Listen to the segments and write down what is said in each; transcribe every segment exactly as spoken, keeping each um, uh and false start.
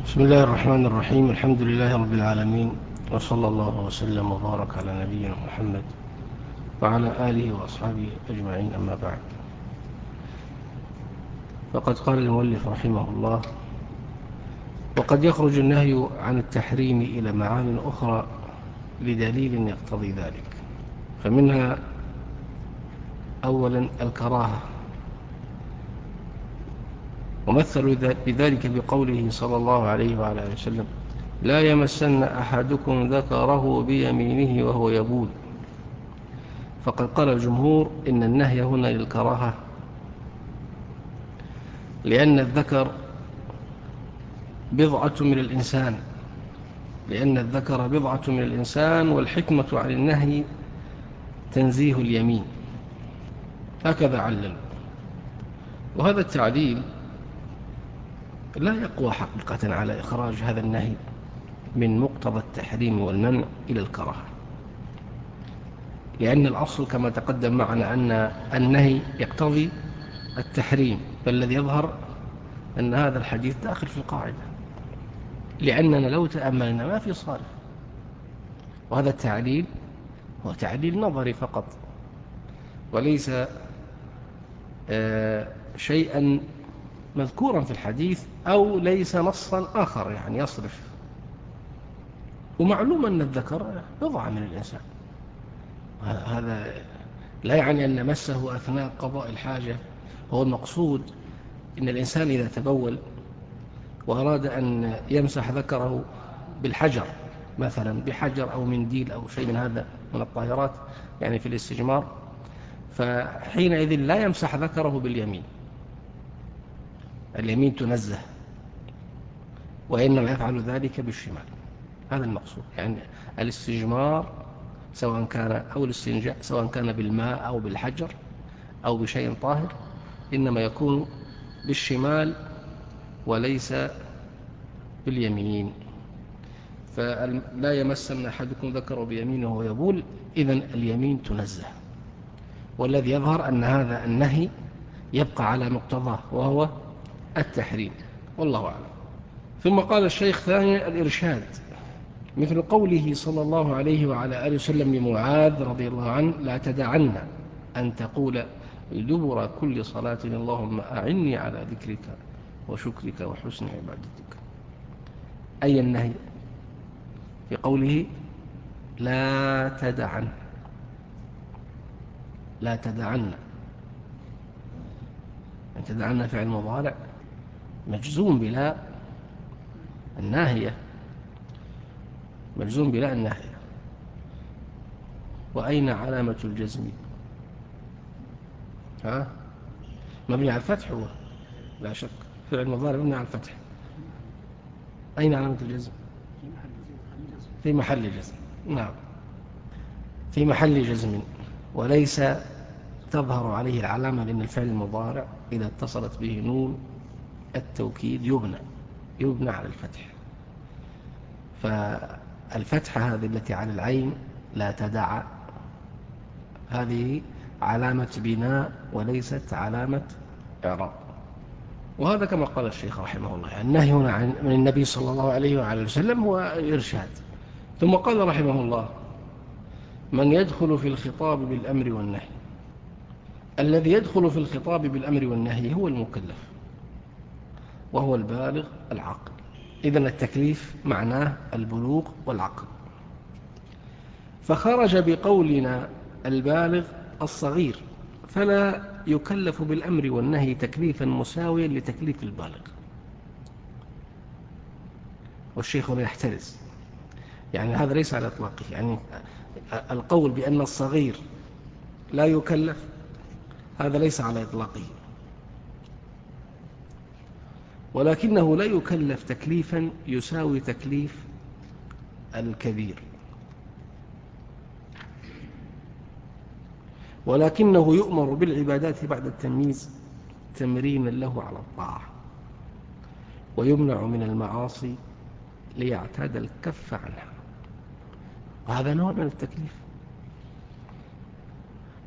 بسم الله الرحمن الرحيم. الحمد لله رب العالمين، وصلى الله وسلم وبارك على نبينا محمد وعلى آله وأصحابه أجمعين، أما بعد. فقد قال المؤلف رحمه الله: وقد يخرج النهي عن التحريم إلى معان أخرى لدليل يقتضي ذلك، فمنها أولا الكراهة، ومثلوا بذلك بقوله صلى الله عليه وعلى آله وسلم: لا يمسن أحدكم ذكره بيمينه وهو يبول. فقد قال الجمهور إن النهي هنا للكراهة، لأن الذكر بضعة من الإنسان لأن الذكر بضعة من الإنسان والحكمة عن النهي تنزيه اليمين، هكذا علل. وهذا التعليل لا يقوى حقيقة على إخراج هذا النهي من مقتضى التحريم والمنع إلى الكراهة، لأن الأصل كما تقدم معنا أن النهي يقتضي التحريم، فالذي يظهر أن هذا الحديث داخل في القاعدة، لأننا لو تأملنا ما في صارف. وهذا التعليل هو تعليل نظري فقط، وليس آه شيئا مذكورا في الحديث، أو ليس نصا آخر يعني يصرف. ومعلوم أن الذكر بضعة من الإنسان، هذا لا يعني أن مسه أثناء قضاء الحاجة. هو المقصود إن الإنسان إذا تبول وأراد أن يمسح ذكره بالحجر مثلا، بحجر أو منديل أو شيء من هذا من الطاهرات يعني في الاستجمار، فحينئذ لا يمسح ذكره باليمين، اليمين تنزه، وإنما يفعل ذلك بالشمال. هذا المقصود، يعني الاستجمار سواء كان أو الاستنجاء سواء كان بالماء أو بالحجر أو بشيء طاهر، إنما يكون بالشمال وليس باليمين. فلا يمسن أحدكم ذكره بيمينه ويبول، إذن اليمين تنزه. والذي يظهر أن هذا النهي يبقى على مقتضاه وهو التحريم، والله أعلم. ثم قال الشيخ ثاني: الإرشاد، مثل قوله صلى الله عليه وعلى آله وسلم لمعاذ رضي الله عنه: لا تدعن أن تقول دبر كل صلاة اللهم أعني على ذكرك وشكرك وحسن عبادتك. أي النهي؟ في قوله لا تدعن، لا تدعن، أن تدعن فعل مضارع مجزوم بلا الناهية، مجزوم بلا الناهية. وأين علامة الجزم؟ ها؟ مبني على الفتح، هو لا شك فعل مضارع مبني على الفتح. أين علامة الجزم؟ في محل جزم، نعم، في محل جزم، وليس تظهر عليه العلامة، لأن الفعل المضارع إذا اتصلت به نون التوكيد يبنى يبنى على الفتح. فالفتحة هذه التي على العين لا تدع، هذه علامة بناء وليست علامة إعراب. وهذا كما قال الشيخ رحمه الله، يعني النهي هنا عن من النبي صلى الله عليه وعلى وسلم هو إرشاد. ثم قال رحمه الله: من يدخل في الخطاب بالأمر والنهي. الذي يدخل في الخطاب بالأمر والنهي هو المكلف، وهو البالغ العاقل. إذن التكليف معناه البلوغ والعقل، فخرج بقولنا البالغ الصغير، فلا يكلف بالأمر والنهي تكليفا مساويا لتكليف البالغ. والشيخ هنا يحترز، يعني هذا ليس على إطلاقه، يعني القول بأن الصغير لا يكلف هذا ليس على إطلاقه، ولكنه لا يكلف تكليفا يساوي تكليف الكبير، ولكنه يؤمر بالعبادات بعد التمييز تمرينا له على الطاعة، ويمنع من المعاصي ليعتاد الكف عنها. وهذا نوع من التكليف.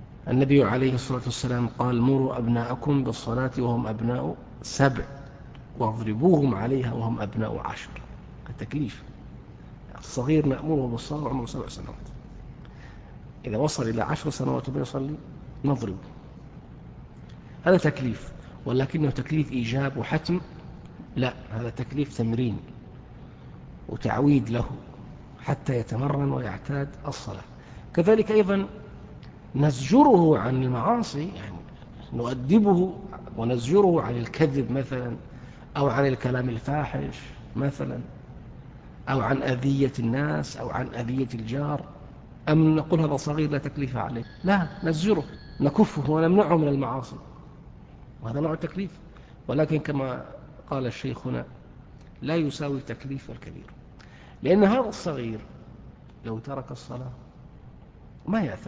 النبي عليه الصلاة والسلام قال: مروا أبناءكم بالصلاة وهم أبناء سبع، واضربوهم عليها وهم أبناء عشر. التكليف، الصغير نأمره بالصلاة وعمره سبع سنوات، إذا وصل إلى عشر سنوات وبين يصلي نضربه. هذا تكليف، ولكنه تكليف إيجاب وحتم؟ لا، هذا تكليف تمرين وتعويد له حتى يتمرن ويعتاد الصلاة. كذلك أيضا نزجره عن المعاصي، يعني نؤدبه ونزجره عن الكذب مثلا، أو عن الكلام الفاحش مثلا، أو عن أذية الناس، أو عن أذية الجار. أم نقول هذا صغير لا تكليف عليه؟ لا، نزجره، نكفه ونمنعه من المعاصي، وهذا نوع التكليف. ولكن كما قال الشيخ هنا لا يساوي تكليف الكبير، لأن هذا الصغير لو ترك الصلاة ما يأثم،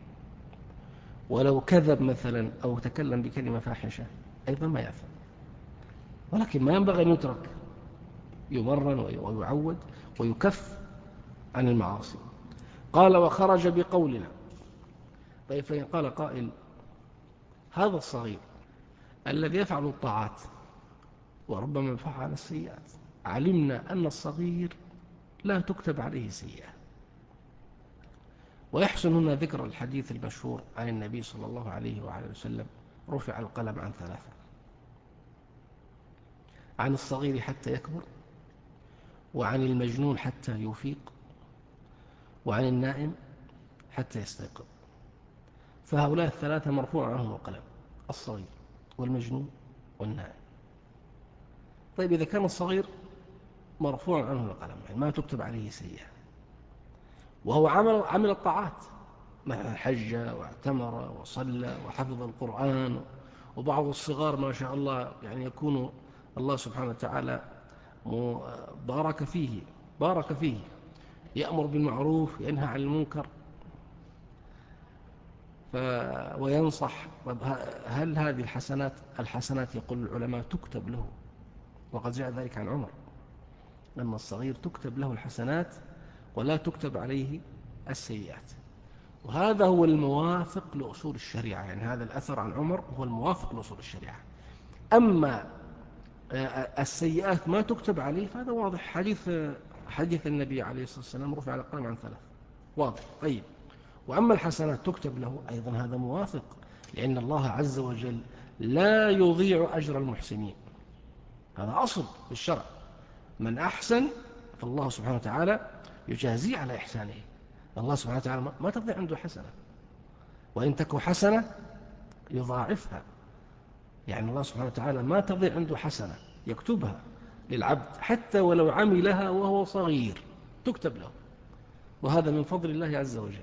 ولو كذب مثلا أو تكلم بكلمة فاحشة أيضا ما يأثم، ولكن ما ينبغي أن يترك، يمرن ويعود ويكف عن المعاصي. قال وخرج بقولنا. طيب فإن قال قائل هذا الصغير الذي يفعل الطاعات وربما فعل السيئات، علمنا أن الصغير لا تكتب عليه سيئة. ويحسن هنا ذكر الحديث المشهور عن النبي صلى الله عليه وعلى وسلم: رفع القلم عن ثلاثة: عن الصغير حتى يكبر، وعن المجنون حتى يفيق، وعن النائم حتى يستيقظ. فهؤلاء الثلاثة مرفوع عنهم القلم: الصغير والمجنون والنائم. طيب إذا كان الصغير مرفوع عنه القلم، يعني ما تكتب عليه سيئة، وهو عمل عمل الطاعات، مثلا حج واعتمر وصلى وحفظ القرآن، وبعض الصغار ما شاء الله يعني يكون الله سبحانه وتعالى بارك فيه بارك فيه يأمر بالمعروف ينهى عن المنكر ف... وينصح. هل هذه الحسنات الحسنات يقول العلماء تكتب له؟ وقد جاء ذلك عن عمر أن الصغير تكتب له الحسنات ولا تكتب عليه السيئات. وهذا هو الموافق لأصول الشريعة، يعني هذا الأثر عن عمر هو الموافق لأصول الشريعة. أما السيئات ما تكتب عليه فهذا واضح، حديث حديث النبي عليه الصلاة والسلام: رفع القلم عن ثلاث، واضح. طيب، وأما الحسنات تكتب له أيضا، هذا موافق، لأن الله عز وجل لا يضيع أجر المحسنين، هذا أصل في الشرع: من أحسن فالله سبحانه وتعالى يجازي على إحسانه. الله سبحانه وتعالى ما تضيع عنده حسنة، وإن تكو حسنة يضاعفها، يعني الله سبحانه وتعالى ما تضيع عنده حسنة، يكتبها للعبد حتى ولو عملها وهو صغير تكتب له، وهذا من فضل الله عز وجل.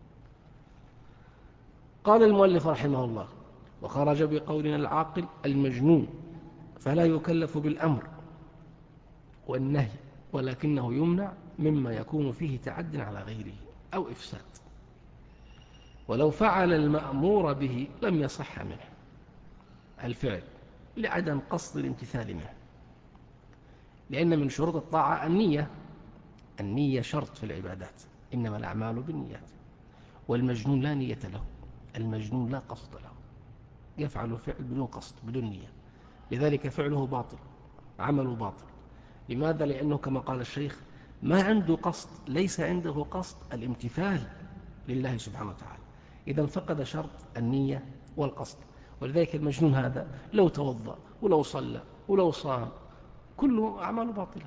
قال المؤلف رحمه الله: وخرج بقولنا العاقل المجنون، فلا يكلف بالأمر والنهي، ولكنه يمنع مما يكون فيه تعد على غيره أو إفساد، ولو فعل المأمور به لم يصح منه الفعل لعدم قصد الامتثال منه، لأن من شروط الطاعة النية، النية شرط في العبادات، إنما الأعمال بالنيات. والمجنون لا نية له، المجنون لا قصد له، يفعل فعل بدون قصد بدون نية، لذلك فعله باطل، عمله باطل. لماذا؟ لأنه كما قال الشيخ ما عنده قصد، ليس عنده قصد الامتثال لله سبحانه وتعالى، إذا فقد شرط النية والقصد. ولذلك المجنون هذا لو توضأ ولو صلى ولو صام كله أعمال باطلة.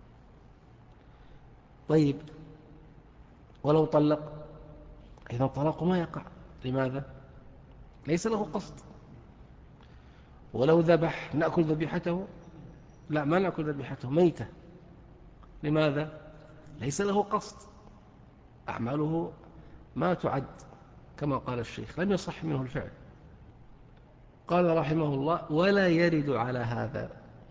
طيب، ولو طلق إذا الطلاق ما يقع، لماذا؟ ليس له قصد. ولو ذبح نأكل ذبيحته؟ لا، ما نأكل ذبيحته، ميتة، لماذا؟ ليس له قصد، أعماله ما تعد، كما قال الشيخ لم يصح منه الفعل. قال رحمه الله: ولا يرد على هذا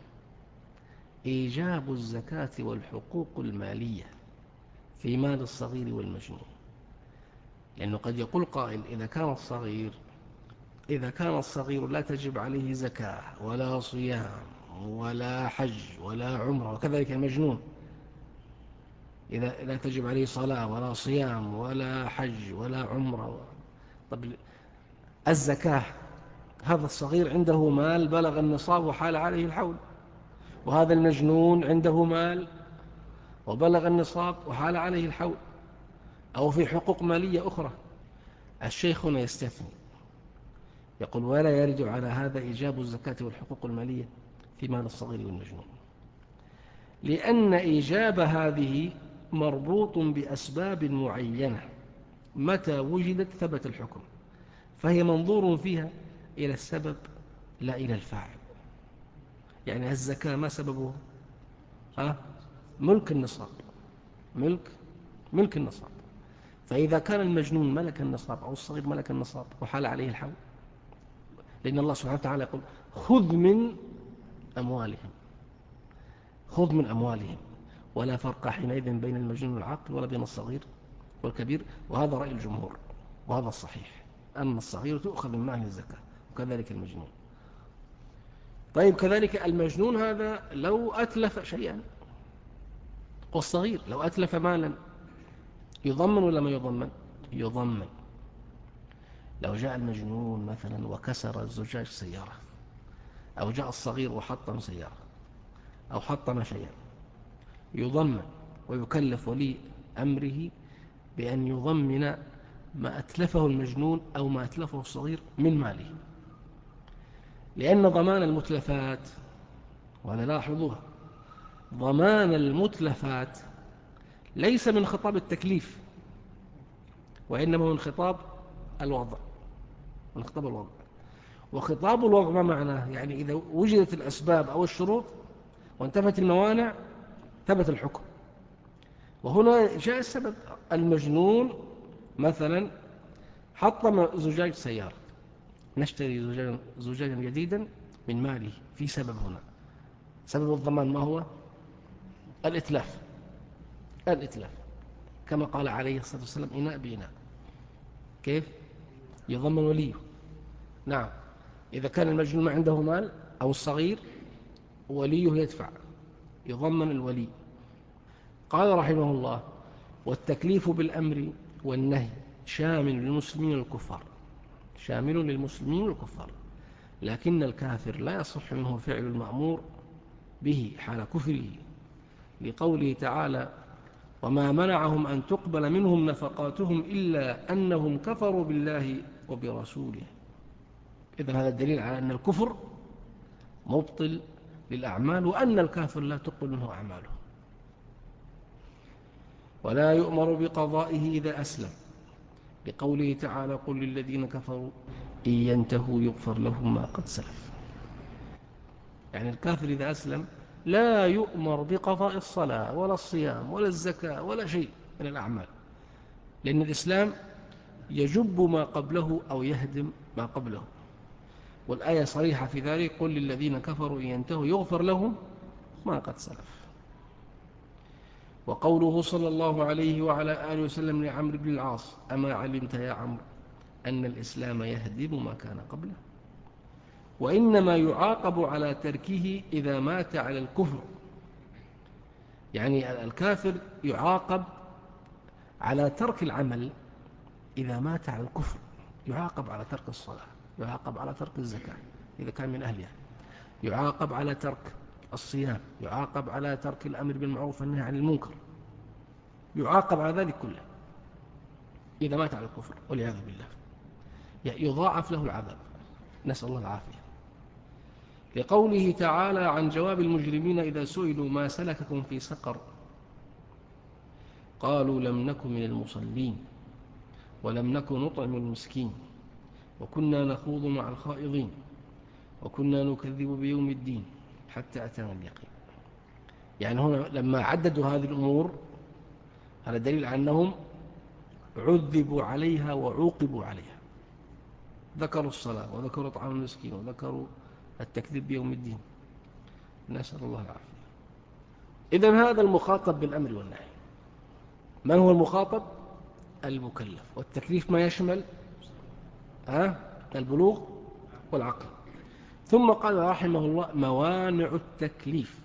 إيجاب الزكاة والحقوق المالية في مال الصغير والمجنون، لأنه قد يقول قائل: إذا كان الصغير إذا كان الصغير لا تجب عليه زكاة ولا صيام ولا حج ولا عمره، وكذلك المجنون إذا لا تجب عليه صلاة ولا صيام ولا حج ولا عمره. طب الزكاة، هذا الصغير عنده مال بلغ النصاب وحال عليه الحول، وهذا المجنون عنده مال وبلغ النصاب وحال عليه الحول، أو في حقوق مالية أخرى، الشيخ هنا يستثني يقول: ولا يرد على هذا إيجاب الزكاة والحقوق المالية في مال الصغير والمجنون، لأن إيجاب هذه مربوط بأسباب معينة، متى وجدت ثبت الحكم، فهي منظور فيها إلى السبب لا إلى الفاعل. يعني الزكاة ما سببه؟ أه؟ ملك النصاب، ملك ملك النصاب. فإذا كان المجنون ملك النصاب أو الصغير ملك النصاب وحال عليه الحول، لأن الله سبحانه وتعالى يقول: خذ من أموالهم، خذ من أموالهم، ولا فرق حينئذ بين المجنون والعاقل ولا بين الصغير والكبير. وهذا رأي الجمهور، وهذا الصحيح، أن الصغير تؤخذ من مال الزكاة، وكذلك المجنون. طيب، كذلك المجنون هذا لو أتلف شيئا، والصغير لو أتلف مالا يضمن ولا ما يضمن؟ يضمن. لو جاء المجنون مثلا وكسر زجاج سيارة، أو جاء الصغير وحطم سيارة أو حطم شيئا، يضمن، ويكلف ولي أمره بأن يضمن ما أتلفه المجنون أو ما أتلفه الصغير من ماله، لأن ضمان المتلفات، وأنا لاحظوها، ضمان المتلفات ليس من خطاب التكليف، وإنما من خطاب الوضع، من خطاب الوضع. وخطاب الوضع ما معناه؟ يعني إذا وجدت الأسباب أو الشروط وانتفت الموانع ثبت الحكم. وهنا جاء السبب، المجنون مثلا حطم زجاج سيارة، نشتري زجاجا, زجاجا جديدا من ماله، في سبب هنا. سبب الضمان ما هو؟ الإتلاف، الإتلاف كما قال عليه الصلاة والسلام: إناء بإناء. كيف؟ يضمن وليه. نعم، إذا كان المجنون ما عنده مال أو الصغير، وليه يدفع، يضمن الولي. قال رحمه الله: والتكليف بالأمر والنهي شامل للمسلمين والكفار، شامل للمسلمين والكفار، لكن الكافر لا يصح منه فعل المأمور به حال كفره، لقوله تعالى: وما منعهم أن تقبل منهم نفقاتهم إلا أنهم كفروا بالله وبرسوله. إذن هذا الدليل على أن الكفر مبطل للأعمال، وأن الكافر لا تقبل منه أعماله. ولا يؤمر بقضائه إذا أسلم، لقوله تعالى: قل للذين كفروا إن ينتهوا يغفر لهم ما قد سلف. يعني الكافر إذا أسلم لا يؤمر بقضاء الصلاة ولا الصيام ولا الزكاة ولا شيء من الأعمال، لأن الإسلام يجب ما قبله أو يهدم ما قبله، والآية صريحة في ذلك: قل للذين كفروا إن ينتهوا يغفر لهم ما قد سلف. وقوله صلى الله عليه وعلى آله وسلم لعمرو بن العاص: أما علمت يا عمرو أن الإسلام يهدم ما كان قبله، وإنما يعاقب على تركه إذا مات على الكفر. يعني الكافر يعاقب على ترك العمل إذا مات على الكفر، يعاقب على ترك الصلاة، يعاقب على ترك الزكاة إذا كان من أهلها، يعاقب على ترك الصيام، يعاقب على ترك الأمر بالمعروف والنهي عن المنكر، يعاقب على ذلك كله إذا مات على الكفر والعياذ بالله، يضاعف له العذاب، نسأل الله العافية. لقوله تعالى عن جواب المجرمين إذا سئلوا ما سلككم في سقر، قالوا لم نكن من المصلين ولم نكن نطعم المسكين وكنا نخوض مع الخائضين وكنا نكذب بيوم الدين حتى أتانا اليقين. يعني هنا لما عددوا هذه الأمور، هذا دليل على أنهم عذبوا عليها وعوقبوا عليها. ذكروا الصلاة وذكروا طعام المسكين وذكروا التكذيب بيوم الدين، نسأل الله العافية. إذن هذا المخاطب بالأمر والنهي. من هو المخاطب؟ المكلف. والتكليف ما يشمل ها البلوغ والعقل. ثم قال رحمه الله: موانع التكليف.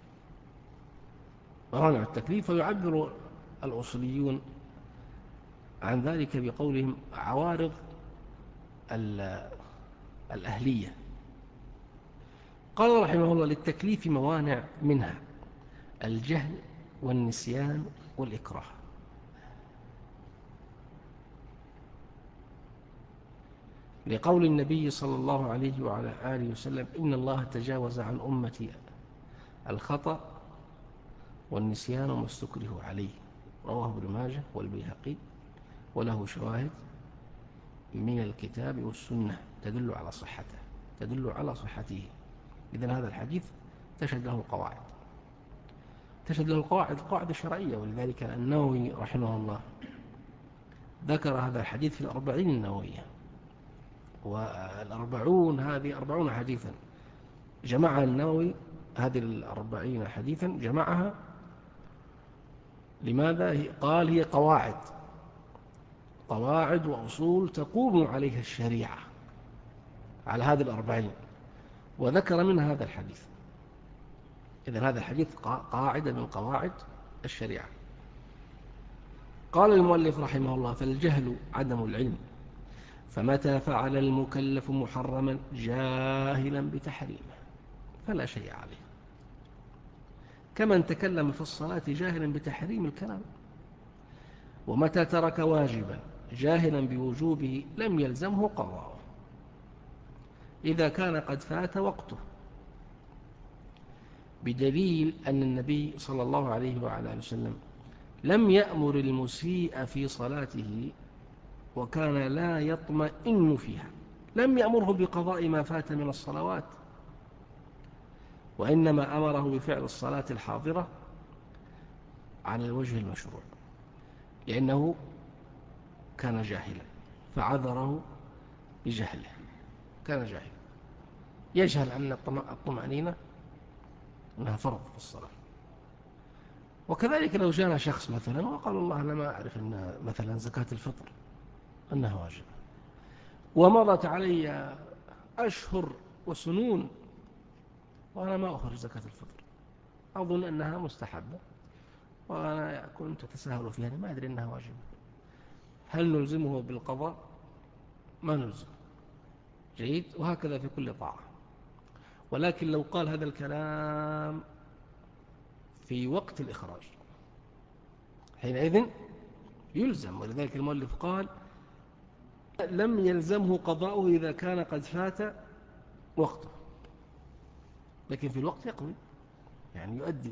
موانع التكليف، ويعبر الأصوليون عن ذلك بقولهم عوارض الأهلية. قال رحمه الله: للتكليف موانع، منها الجهل والنسيان والإكراه. لقول النبي صلى الله عليه وعلى آله وسلم: إن الله تجاوز عن أمتي الخطأ والنسيان وما استكره عليه. رواه ابن ماجه والبيهقي، وله شواهد من الكتاب والسنة تدل على صحته تدل على صحته. إذن هذا الحديث تشهد له قواعد تشهد له القواعد القواعد الشرعية. ولذلك النووي رحمه الله ذكر هذا الحديث في الأربعين النووية، والأربعون هذه أربعون حديثا جمعها النووي. هذه الأربعين حديثا جمعها لماذا؟ قال: هي قواعد قواعد وأصول تقوم عليها الشريعة، على هذه الأربعين، وذكر منها هذا الحديث. إذن هذا الحديث قاعدة من قواعد الشريعة. قال المؤلف رحمه الله: فالجهل عدم العلم، فمتى فعل المكلف محرما جاهلا بتحريمه فلا شيء عليه، كمن تكلم في الصلاة جاهلا بتحريم الكلام. ومتى ترك واجبا جاهلا بوجوبه لم يلزمه قضاؤه إذا كان قد فات وقته، بدليل أن النبي صلى الله عليه وعلى آله وسلم لم يأمر المسيء في صلاته وكان لا يطمئن فيها، لم يأمره بقضاء ما فات من الصلوات، وإنما أمره بفعل الصلاة الحاضرة على الوجه المشروع، لأنه كان جاهلا فعذره بجهله. كان جاهلا، يجهل أن الطمأنينة أنها فرض في الصلاة. وكذلك لو جاءنا شخص مثلا وقال: الله أنا ما أعرف أن مثلا زكاة الفطر أنها واجبة، ومضت علي أشهر وسنون وأنا ما أخرج زكاة الفطر، أظن أنها مستحبة وأنا كنت أتساهل فيها، ما أدري أنها واجبة، هل نلزمه بالقضاء؟ ما نلزم. جيد. وهكذا في كل طاعة. ولكن لو قال هذا الكلام في وقت الإخراج حينئذ يلزم. ولذلك المؤلف قال: لم يلزمه قضاؤه إذا كان قد فات وقته، لكن في الوقت يقضي، يعني يؤدي.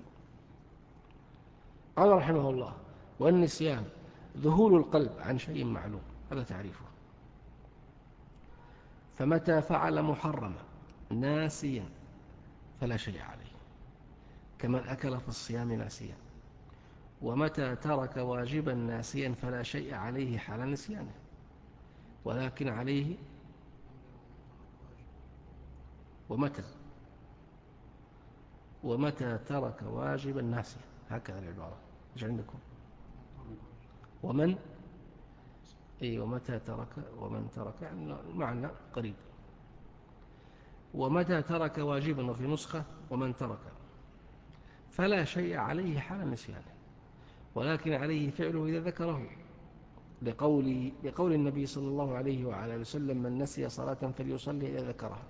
قال رحمه الله: والنسيان ذهول القلب عن شيء معلوم، هذا تعريفه. فمتى فعل محرما ناسيا فلا شيء عليه، كمن أكل في الصيام ناسيا. ومتى ترك واجبا ناسيا فلا شيء عليه حال نسيانه، ولكن عليه ومتى ومتى ترك واجبا ناسيا، هكذا العبارة ايش عندكم؟ ومن اي ومتى ترك ومن ترك، يعني المعنى قريب. ومتى ترك واجبا، وفي نسخة ومن ترك، فلا شيء عليه حال نسيانه، ولكن عليه فعله إذا ذكره، لقول, لقول النبي صلى الله عليه وعلى وسلم: من نسي صلاة فليصلي إذا ذكرها.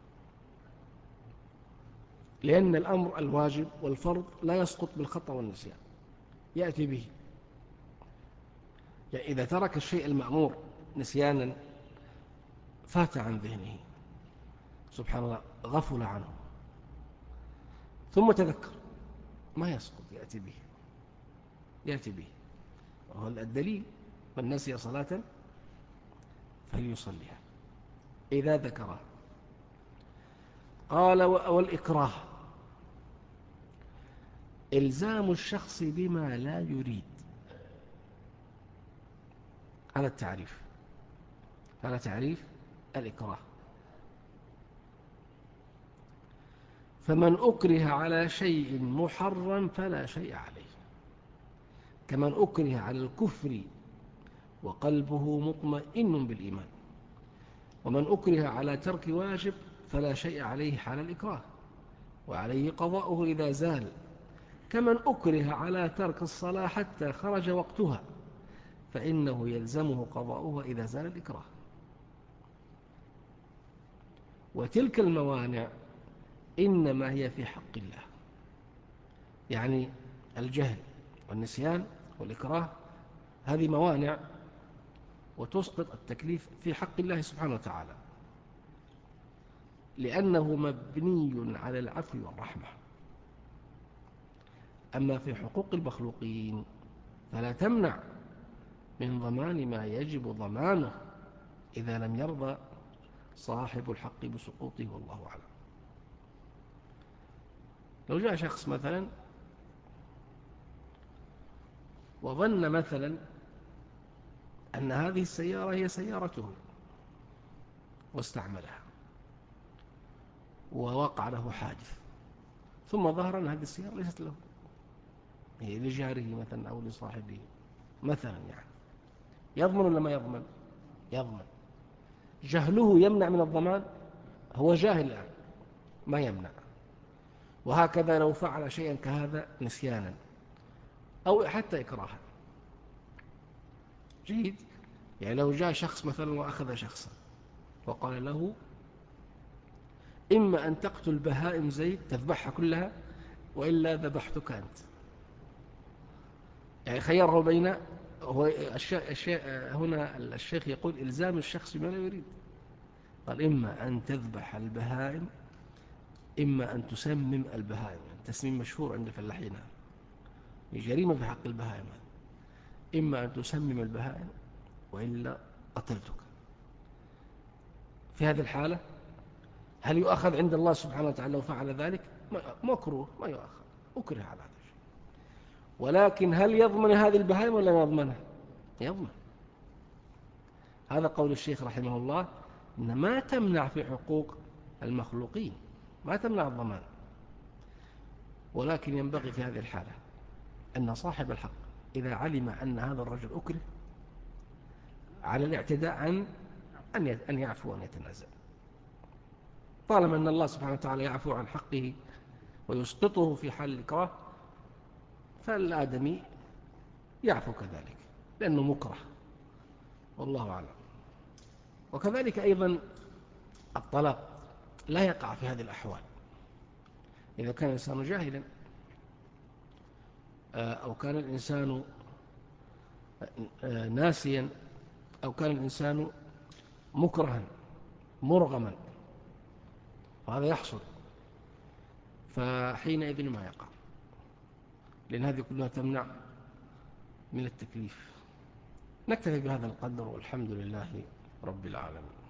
لأن الأمر الواجب والفرض لا يسقط بالخطأ والنسيان، يأتي به. يعني إذا ترك الشيء المأمور نسيانا فات عن ذهنه، سبحان الله، غفل عنه ثم تذكر، ما يسقط، يأتي به يأتي به وهو الدليل: من نسي صلاة فليصليها إذا ذكرها. قال: والإكراه إلزام الشخص بما لا يريد. هذا التعريف هذا تعريف الإكراه. فمن أكره على شيء محرم فلا شيء عليه، كمن أكره على الكفر وقلبه مطمئن بالإيمان. ومن أكره على ترك واجب فلا شيء عليه حال الإكراه، وعليه قضاؤه إذا زال، كمن أكره على ترك الصلاة حتى خرج وقتها فإنه يلزمه قضاؤها إذا زال الإكراه. وتلك الموانع إنما هي في حق الله. يعني الجهل والنسيان والإكراه هذه موانع وتسقط التكليف في حق الله سبحانه وتعالى، لأنه مبني على العفو والرحمة. أما في حقوق المخلوقين فلا تمنع من ضمان ما يجب ضمانه إذا لم يرضى صاحب الحق بسقوطه، والله أعلم. لو جاء شخص مثلا وظن مثلا أن هذه السيارة هي سيارته واستعملها ووقع له حادث، ثم ظهر أن هذه السيارة ليست له، هي لجاره مثلا أو لصاحبه مثلا، يعني يضمن ولا ما يضمن؟ يضمن. جهله يمنع من الضمان؟ هو جاهل الآن ما يمنع. وهكذا لو فعل شيئا كهذا نسيانا أو حتى إكراها. جيد. يعني لو جاء شخص مثلا وأخذ شخصا وقال له إما أن تقتل بهائم زيد تذبحها كلها وإلا ذبحتك أنت، يعني خيره بين، هو الشيء هنا الشيخ يقول إلزام الشخص بما لا يريد. قال إما أن تذبح البهائم إما أن تسمم البهائم. التسميم مشهور عند الفلاحين، جريمة في حق البهائم. إما أن تسمم البهائم وإلا قتلتك. في هذه الحالة هل يؤخذ عند الله سبحانه وتعالى لو فعل ذلك؟ مكروه، ما يؤخذ، أكره على هذا الشيء. ولكن هل يضمن هذه البهائم ولا ما يضمنها؟ يضمن. هذا قول الشيخ رحمه الله، إن ما تمنع في حقوق المخلوقين، ما تمنع الضمان، ولكن ينبغي في هذه الحالة أن صاحب الحق إذا علم أن هذا الرجل أكره على الاعتداء عن أن يعفو وأن يتنازل، طالما أن الله سبحانه وتعالى يعفو عن حقه ويسقطه في حال الإكراه، فالآدمي يعفو كذلك لأنه مكره، والله أعلم. وكذلك أيضا الطلاق لا يقع في هذه الأحوال إذا كان الإنسان جاهلا أو كان الإنسان ناسيا أو كان الإنسان مكرها مرغما، وهذا يحصل، فحينئذ ما يقع، لأن هذه كلها تمنع من التكليف. نكتفي بهذا القدر والحمد لله رب العالمين.